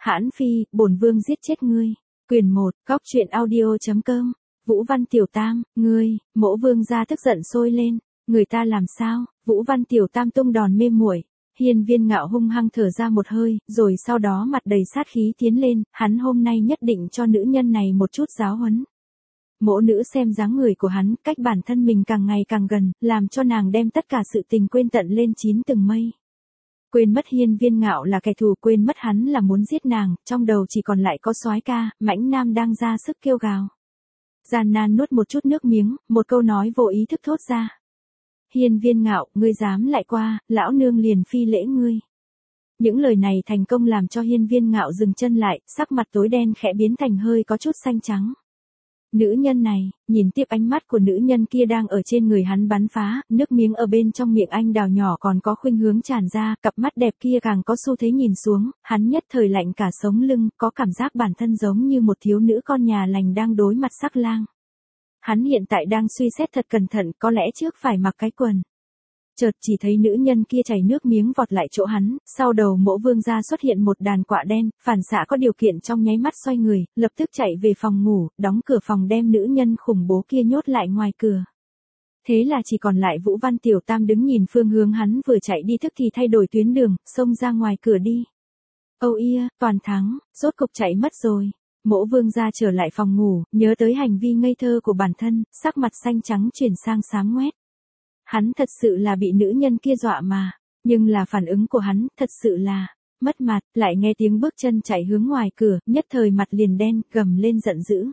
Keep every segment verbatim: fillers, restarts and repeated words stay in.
Hãn phi, bổn vương giết chết ngươi. Quyền một, góc truyện audio.com. Vũ Văn Tiểu Tam, ngươi, Mỗ vương gia tức giận sôi lên. Người ta làm sao? Vũ Văn Tiểu Tam tung đòn mê muội. Hiên Viên Ngạo hung hăng thở ra một hơi, rồi sau đó mặt đầy sát khí tiến lên, hắn hôm nay nhất định cho nữ nhân này một chút giáo huấn. Mỗ nữ xem dáng người của hắn, cách bản thân mình càng ngày càng gần, làm cho nàng đem tất cả sự tình quên tận lên chín tầng mây. Quên mất Hiên Viên Ngạo là kẻ thù, quên mất hắn là muốn giết nàng, trong đầu chỉ còn lại có soái ca, mãnh nam đang ra sức kêu gào. Gian nan nuốt một chút nước miếng, một câu nói vô ý thức thốt ra. Hiên Viên Ngạo, ngươi dám lại qua, lão nương liền phi lễ ngươi. Những lời này thành công làm cho Hiên Viên Ngạo dừng chân lại, sắc mặt tối đen khẽ biến thành hơi có chút xanh trắng. Nữ nhân này, nhìn tiếp ánh mắt của nữ nhân kia đang ở trên người hắn bắn phá, nước miếng ở bên trong miệng anh đào nhỏ còn có khuynh hướng tràn ra, cặp mắt đẹp kia càng có xu thế nhìn xuống, hắn nhất thời lạnh cả sống lưng, có cảm giác bản thân giống như một thiếu nữ con nhà lành đang đối mặt sắc lang. Hắn hiện tại đang suy xét thật cẩn thận, có lẽ trước phải mặc cái quần. Chợt chỉ thấy nữ nhân kia chảy nước miếng vọt lại chỗ hắn, sau đầu Mỗ vương gia xuất hiện một đàn quạ đen, phản xạ có điều kiện trong nháy mắt xoay người, lập tức chạy về phòng ngủ, đóng cửa phòng đem nữ nhân khủng bố kia nhốt lại ngoài cửa. Thế là chỉ còn lại Vũ Văn Tiểu Tam đứng nhìn phương hướng hắn vừa chạy đi, tức thì thay đổi tuyến đường, xông ra ngoài cửa đi. Âu ia, toàn thắng, rốt cục chạy mất rồi. Mỗ vương gia trở lại phòng ngủ, nhớ tới hành vi ngây thơ của bản thân, sắc mặt xanh trắng chuyển sang xám ngoét. Hắn thật sự là bị nữ nhân kia dọa mà, nhưng là phản ứng của hắn, thật sự là, mất mặt, lại nghe tiếng bước chân chạy hướng ngoài cửa, nhất thời mặt liền đen, gầm lên giận dữ.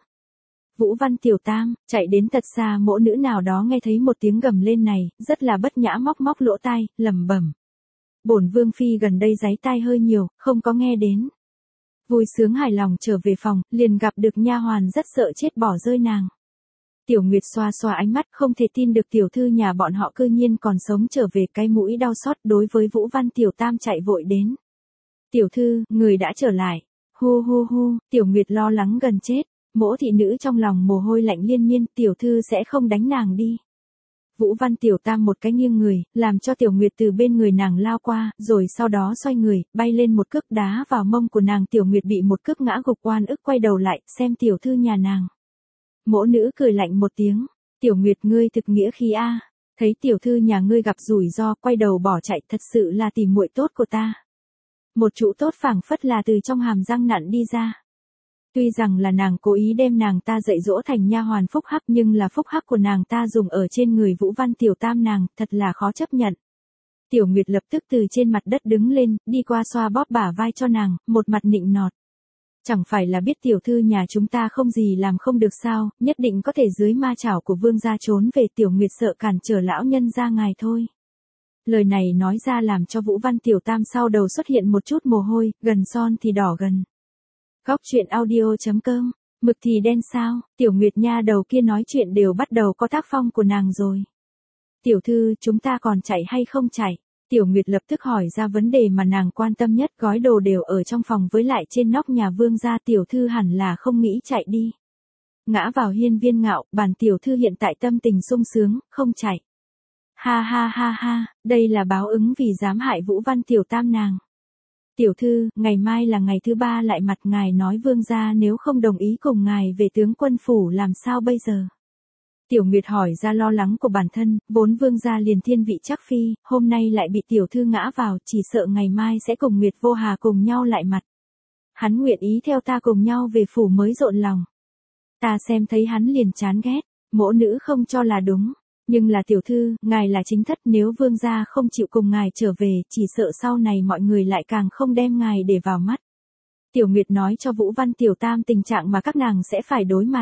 Vũ Văn Tiểu Tam, chạy đến thật xa, mỗ nữ nào đó nghe thấy một tiếng gầm lên này, rất là bất nhã móc móc lỗ tai, lẩm bẩm. Bổn vương phi gần đây giấy tai hơi nhiều, không có nghe đến. Vui sướng hài lòng trở về phòng, liền gặp được nha hoàn rất sợ chết bỏ rơi nàng. Tiểu Nguyệt xoa xoa ánh mắt, không thể tin được tiểu thư nhà bọn họ cư nhiên còn sống trở về, cái mũi đau xót đối với Vũ Văn Tiểu Tam chạy vội đến. Tiểu thư, người đã trở lại. Hu hu hu, Tiểu Nguyệt lo lắng gần chết. Mỗ thị nữ trong lòng mồ hôi lạnh liên miên, tiểu thư sẽ không đánh nàng đi. Vũ Văn Tiểu Tam một cái nghiêng người, làm cho Tiểu Nguyệt từ bên người nàng lao qua, rồi sau đó xoay người, bay lên một cước đá vào mông của nàng. Tiểu Nguyệt bị một cước ngã gục, oan ức quay đầu lại, xem tiểu thư nhà nàng. Mỗ nữ cười lạnh một tiếng, Tiểu Nguyệt ngươi thực nghĩa khí a, thấy tiểu thư nhà ngươi gặp rủi ro, quay đầu bỏ chạy, thật sự là tìm muội tốt của ta. Một chữ tốt phảng phất là từ trong hàm răng nặn đi ra. Tuy rằng là nàng cố ý đem nàng ta dạy dỗ thành nha hoàn phúc hắc, nhưng là phúc hắc của nàng ta dùng ở trên người Vũ Văn Tiểu Tam nàng, thật là khó chấp nhận. Tiểu Nguyệt lập tức từ trên mặt đất đứng lên, đi qua xoa bóp bả vai cho nàng, một mặt nịnh nọt. Chẳng phải là biết tiểu thư nhà chúng ta không gì làm không được sao, nhất định có thể dưới ma chảo của vương gia trốn về. Tiểu Nguyệt sợ cản trở lão nhân gia ngài thôi. Lời này nói ra làm cho Vũ Văn Tiểu Tam sau đầu xuất hiện một chút mồ hôi, gần son thì đỏ gần. Góc truyện audio.com, mực thì đen sao, Tiểu Nguyệt nha đầu kia nói chuyện đều bắt đầu có tác phong của nàng rồi. Tiểu thư, chúng ta còn chạy hay không chạy? Tiểu Nguyệt lập tức hỏi ra vấn đề mà nàng quan tâm nhất, gói đồ đều ở trong phòng với lại trên nóc nhà vương gia, tiểu thư hẳn là không nghĩ chạy đi. Ngã vào Hiên Viên Ngạo, bản tiểu thư hiện tại tâm tình sung sướng, không chạy. Ha ha ha ha, đây là báo ứng vì dám hại Vũ Văn Tiểu Tam nàng. Tiểu thư, ngày mai là ngày thứ ba lại mặt ngài nói vương gia nếu không đồng ý cùng ngài về tướng quân phủ làm sao bây giờ? Tiểu Nguyệt hỏi ra lo lắng của bản thân, vốn vương gia liền thiên vị chắc phi, hôm nay lại bị tiểu thư ngã vào, chỉ sợ ngày mai sẽ cùng Nguyệt Vô Hà cùng nhau lại mặt. Hắn nguyện ý theo ta cùng nhau về phủ mới rộn lòng. Ta xem thấy hắn liền chán ghét, mỗ nữ không cho là đúng. Nhưng là tiểu thư, ngài là chính thất, nếu vương gia không chịu cùng ngài trở về, chỉ sợ sau này mọi người lại càng không đem ngài để vào mắt. Tiểu Nguyệt nói cho Vũ Văn Tiểu Tam tình trạng mà các nàng sẽ phải đối mặt.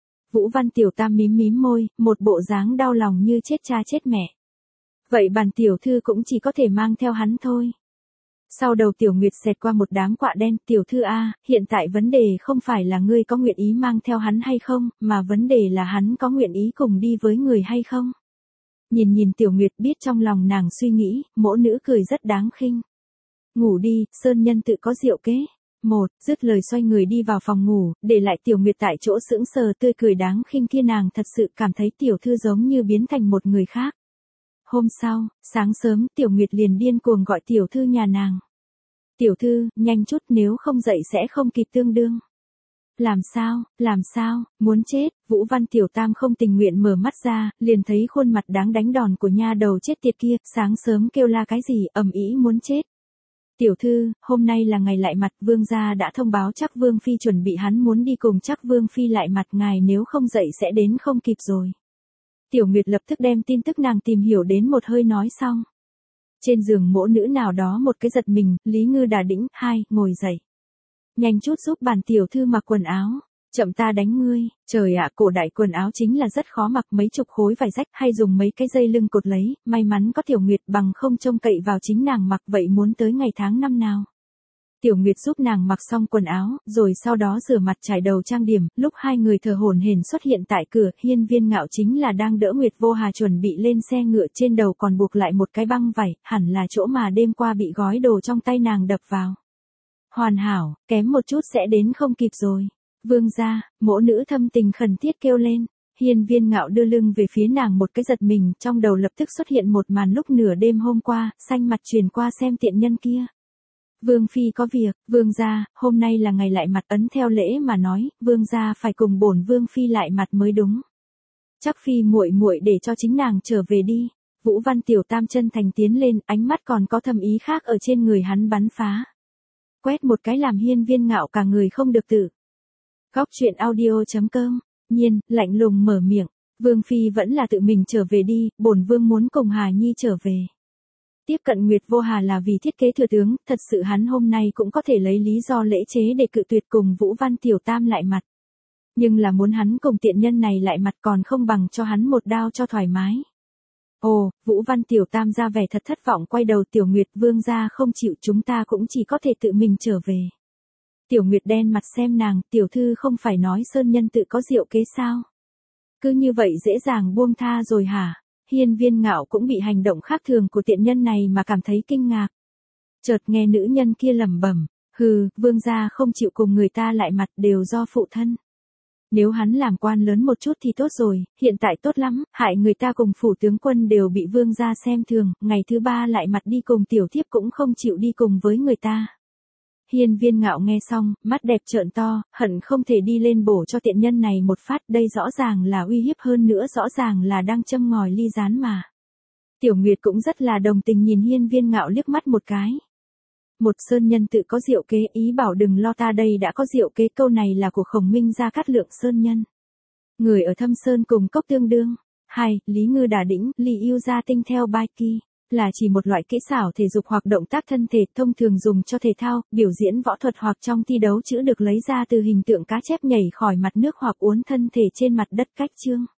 Vũ Văn Tiểu Tam mím mím môi, một bộ dáng đau lòng như chết cha chết mẹ. Vậy bản tiểu thư cũng chỉ có thể mang theo hắn thôi. Sau đầu Tiểu Nguyệt xẹt qua một đám quạ đen, tiểu thư a, hiện tại vấn đề không phải là ngươi có nguyện ý mang theo hắn hay không, mà vấn đề là hắn có nguyện ý cùng đi với người hay không. Nhìn nhìn Tiểu Nguyệt biết trong lòng nàng suy nghĩ, mỗ nữ cười rất đáng khinh. Ngủ đi, sơn nhân tự có diệu kế. Một, dứt lời xoay người đi vào phòng ngủ, để lại Tiểu Nguyệt tại chỗ sững sờ, tươi cười đáng khinh kia, nàng thật sự cảm thấy tiểu thư giống như biến thành một người khác. Hôm sau, sáng sớm Tiểu Nguyệt liền điên cuồng gọi tiểu thư nhà nàng. Tiểu thư, nhanh chút nếu không dậy sẽ không kịp tương đương. Làm sao, làm sao, muốn chết, Vũ Văn Tiểu Tam không tình nguyện mở mắt ra, liền thấy khuôn mặt đáng đánh đòn của nha đầu chết tiệt kia, sáng sớm kêu la cái gì, ầm ĩ muốn chết. Tiểu thư, hôm nay là ngày lại mặt, vương gia đã thông báo chắc vương phi chuẩn bị hắn muốn đi cùng chắc vương phi lại mặt, ngài nếu không dậy sẽ đến không kịp rồi. Tiểu Nguyệt lập tức đem tin tức nàng tìm hiểu đến một hơi nói xong. Trên giường mỗ nữ nào đó một cái giật mình, Lý Ngư đà đĩnh, hai, ngồi dậy. Nhanh chút giúp bản tiểu thư mặc quần áo, chậm ta đánh ngươi, trời ạ, cổ đại quần áo chính là rất khó mặc, mấy chục khối vải rách hay dùng mấy cái dây lưng cột lấy, may mắn có Tiểu Nguyệt, bằng không trông cậy vào chính nàng mặc, vậy muốn tới ngày tháng năm nào. Tiểu Nguyệt giúp nàng mặc xong quần áo, rồi sau đó rửa mặt trải đầu trang điểm, lúc hai người thở hổn hển xuất hiện tại cửa, Hiên Viên Ngạo chính là đang đỡ Nguyệt Vô Hà chuẩn bị lên xe ngựa, trên đầu còn buộc lại một cái băng vải, hẳn là chỗ mà đêm qua bị gói đồ trong tay nàng đập vào. Hoàn hảo, kém một chút sẽ đến không kịp rồi. Vương gia, mỗ nữ thâm tình khẩn thiết kêu lên. Hiên Viên Ngạo đưa lưng về phía nàng một cái giật mình, trong đầu lập tức xuất hiện một màn lúc nửa đêm hôm qua, xanh mặt truyền qua xem tiện nhân kia. Vương phi có việc, vương gia, hôm nay là ngày lại mặt, ấn theo lễ mà nói, vương gia phải cùng bổn vương phi lại mặt mới đúng. Chắc phi muội muội để cho chính nàng trở về đi. Vũ Văn Tiểu Tam chân thành tiến lên, ánh mắt còn có thâm ý khác ở trên người hắn bắn phá. Quét một cái làm Hiên Viên Ngạo cả người không được tự. Góc truyện audio chấm com. Nhiên, lạnh lùng mở miệng, vương phi vẫn là tự mình trở về đi, bổn vương muốn cùng Hà Nhi trở về. Tiếp cận Nguyệt Vô Hà là vì thiết kế thừa tướng, thật sự hắn hôm nay cũng có thể lấy lý do lễ chế để cự tuyệt cùng Vũ Văn Tiểu Tam lại mặt. Nhưng là muốn hắn cùng tiện nhân này lại mặt còn không bằng cho hắn một đao cho thoải mái. Ồ, Vũ Văn Tiểu Tam ra vẻ thật thất vọng, quay đầu Tiểu Nguyệt, vương gia không chịu, chúng ta cũng chỉ có thể tự mình trở về. Tiểu Nguyệt đen mặt xem nàng, tiểu thư không phải nói sơn nhân tự có diệu kế sao? Cứ như vậy dễ dàng buông tha rồi hả? Hiên Viên Ngạo cũng bị hành động khác thường của tiện nhân này mà cảm thấy kinh ngạc. Chợt nghe nữ nhân kia lẩm bẩm, hừ, vương gia không chịu cùng người ta lại mặt đều do phụ thân. Nếu hắn làm quan lớn một chút thì tốt rồi, hiện tại tốt lắm, hại người ta cùng phủ tướng quân đều bị vương gia xem thường, ngày thứ ba lại mặt đi cùng tiểu thiếp cũng không chịu đi cùng với người ta. Hiên Viên Ngạo nghe xong, mắt đẹp trợn to, hận không thể đi lên bổ cho tiện nhân này một phát, đây rõ ràng là uy hiếp, hơn nữa rõ ràng là đang châm ngòi ly gián mà. Tiểu Nguyệt cũng rất là đồng tình nhìn Hiên Viên Ngạo liếc mắt một cái. Một sơn nhân tự có diệu kế, ý bảo đừng lo, ta đây đã có diệu kế, câu này là của Khổng Minh Gia Cát Lượng sơn nhân. Người ở Thâm Sơn cùng cốc tương đương. Hai, Lý Ngư đả đĩnh, Lý yêu gia tinh theo bai ki. Là chỉ một loại kỹ xảo thể dục hoặc động tác thân thể, thông thường dùng cho thể thao, biểu diễn võ thuật hoặc trong thi đấu, chữ được lấy ra từ hình tượng cá chép nhảy khỏi mặt nước hoặc uốn thân thể trên mặt đất cách chương.